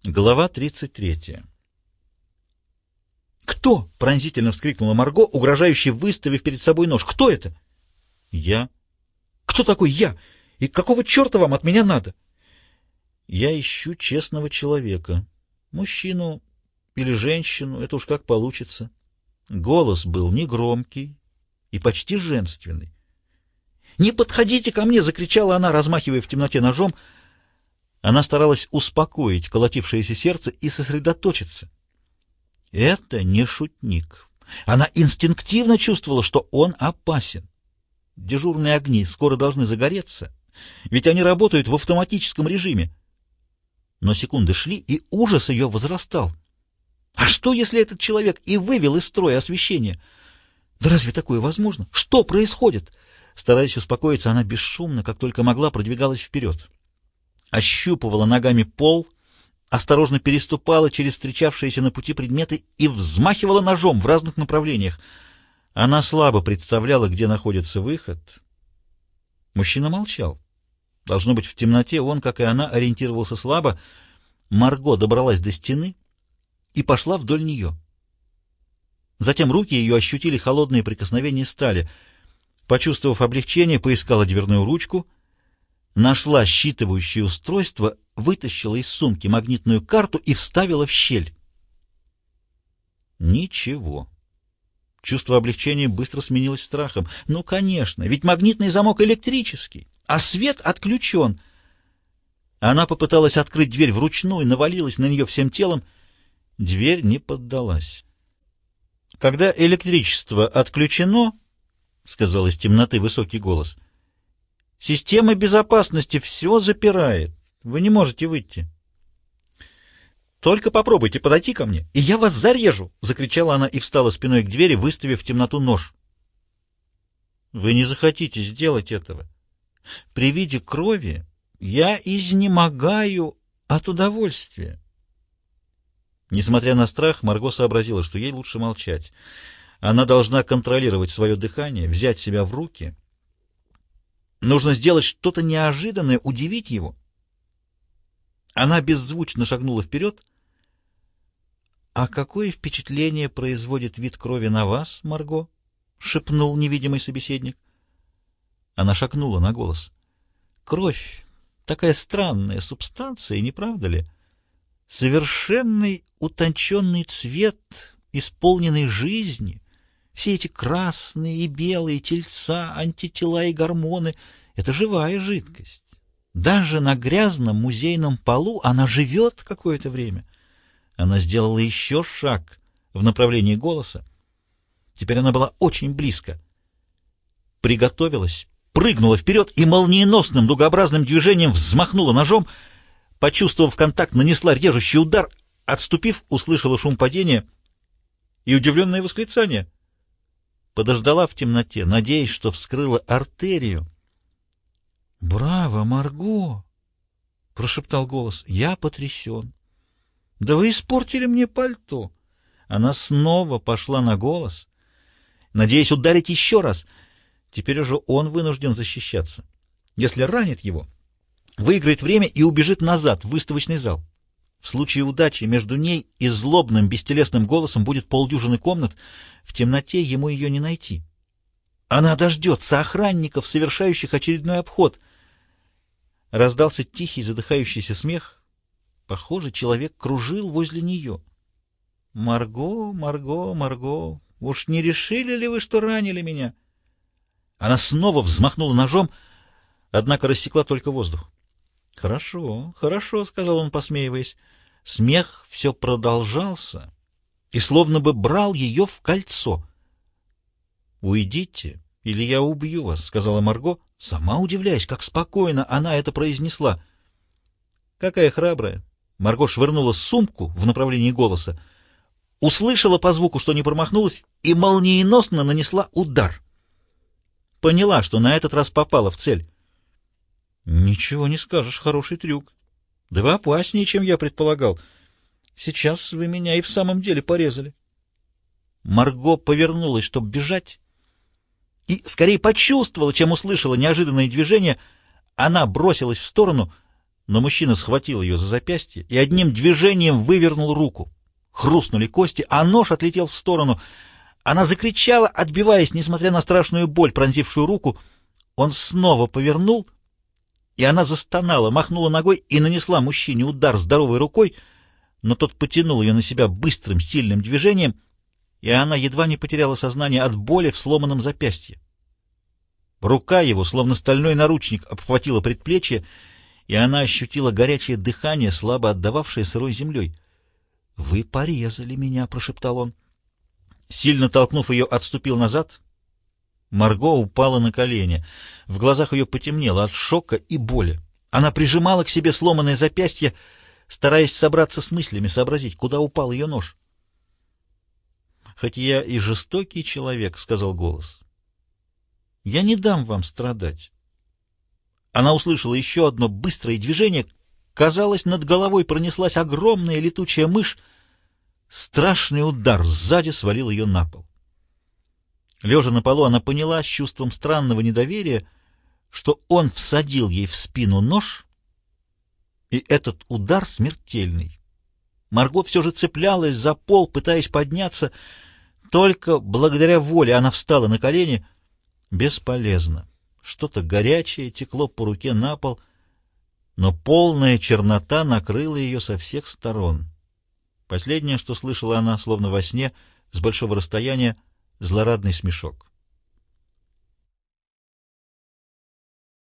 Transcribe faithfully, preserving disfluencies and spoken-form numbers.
Глава тридцать третья. «Кто?» — пронзительно вскрикнула Марго, угрожающе выставив перед собой нож. «Кто это?» «Я». «Кто такой я? И какого черта вам от меня надо?» «Я ищу честного человека. Мужчину или женщину, это уж как получится». Голос был негромкий и почти женственный. «Не подходите ко мне!» — закричала она, размахивая в темноте ножом. Она старалась успокоить колотившееся сердце и сосредоточиться. Это не шутник. Она инстинктивно чувствовала, что он опасен. Дежурные огни скоро должны загореться, ведь они работают в автоматическом режиме. Но секунды шли, и ужас ее возрастал. А что, если этот человек и вывел из строя освещение? Да разве такое возможно? Что происходит? Стараясь успокоиться, она бесшумно, как только могла, продвигалась вперед. Ощупывала ногами пол, осторожно переступала через встречавшиеся на пути предметы и взмахивала ножом в разных направлениях. Она слабо представляла, где находится выход. Мужчина молчал. Должно быть, в темноте он, как и она, ориентировался слабо. Марго добралась до стены и пошла вдоль нее. Затем руки ее ощутили холодные прикосновения стали. Почувствовав облегчение, поискала дверную ручку, нашла считывающее устройство, вытащила из сумки магнитную карту и вставила в щель. Ничего. Чувство облегчения быстро сменилось страхом. Ну, конечно, ведь магнитный замок электрический, а свет отключен. Она попыталась открыть дверь вручную, навалилась на нее всем телом. Дверь не поддалась. «Когда электричество отключено, — сказал из темноты высокий голос, — система безопасности все запирает. Вы не можете выйти». «Только попробуйте подойти ко мне, и я вас зарежу!» — закричала она и встала спиной к двери, выставив в темноту нож. «Вы не захотите сделать этого. При виде крови я изнемогаю от удовольствия». Несмотря на страх, Марго сообразила, что ей лучше молчать. Она должна контролировать свое дыхание, взять себя в руки. Нужно сделать что-то неожиданное, удивить его. Она беззвучно шагнула вперед. «А какое впечатление производит вид крови на вас, Марго?» — шепнул невидимый собеседник. Она шагнула на голос. «Кровь — такая странная субстанция, не правда ли? Совершенный утонченный цвет, исполненный жизни, все эти красные и белые тельца, антитела и гормоны — это живая жидкость. Даже на грязном музейном полу она живет какое-то время». Она сделала еще шаг в направлении голоса. Теперь она была очень близко. Приготовилась, прыгнула вперед и молниеносным дугообразным движением взмахнула ножом. Почувствовав контакт, нанесла режущий удар. Отступив, услышала шум падения и удивленное восклицание. Подождала в темноте, надеясь, что вскрыла артерию. «Браво, Марго!» — прошептал голос. «Я потрясен. Да вы испортили мне пальто!» Она снова пошла на голос, надеясь ударить еще раз. Теперь уже он вынужден защищаться. Если ранит его, выиграет время и убежит назад в выставочный зал. В случае удачи между ней и злобным бестелесным голосом будет полдюжины комнат. В темноте ему ее не найти. Она дождется охранников, совершающих очередной обход. Раздался тихий задыхающийся смех. Похоже, человек кружил возле нее. «Марго, Марго, Марго, уж не решили ли вы, что ранили меня?» Она снова взмахнула ножом, однако рассекла только воздух. «Хорошо, хорошо», — сказал он, посмеиваясь. Смех все продолжался и словно бы брал ее в кольцо. «Уйдите, или я убью вас», — сказала Марго, сама удивляясь, как спокойно она это произнесла. «Какая храбрая!» Марго швырнула сумку в направлении голоса, услышала по звуку, что не промахнулась, и молниеносно нанесла удар. Поняла, что на этот раз попала в цель. «Ничего не скажешь, хороший трюк. Да вы опаснее, чем я предполагал. Сейчас вы меня и в самом деле порезали». Марго повернулась, чтобы бежать, и скорее почувствовала, чем услышала неожиданное движение. Она бросилась в сторону, Но мужчина схватил ее за запястье и одним движением вывернул руку. Хрустнули кости, а нож отлетел в сторону. Она закричала, отбиваясь, несмотря на страшную боль, пронзившую руку. Он снова повернул, и она застонала, махнула ногой и нанесла мужчине удар здоровой рукой, но тот потянул ее на себя быстрым, сильным движением, и она едва не потеряла сознание от боли в сломанном запястье. Рука его, словно стальной наручник, обхватила предплечье, и она ощутила горячее дыхание, слабо отдававшее сырой землей. — Вы порезали меня, — прошептал он. Сильно толкнув ее, отступил назад. Марго упала на колени. В глазах ее потемнело от шока и боли. Она прижимала к себе сломанное запястье, стараясь собраться с мыслями, сообразить, куда упал ее нож. — Хоть я и жестокий человек, — сказал голос, — я не дам вам страдать. Она услышала еще одно быстрое движение. Казалось, над головой пронеслась огромная летучая мышь. Страшный удар сзади свалил ее на пол. Лежа на полу, она поняла с чувством странного недоверия, что он всадил ей в спину нож, и этот удар смертельный. Марго все же цеплялась за пол, пытаясь подняться. Только благодаря воле она встала на колени. Бесполезно. Что-то горячее текло по руке на пол, но полная чернота накрыла ее со всех сторон. Последнее, что слышала она, словно во сне, с большого расстояния, злорадный смешок.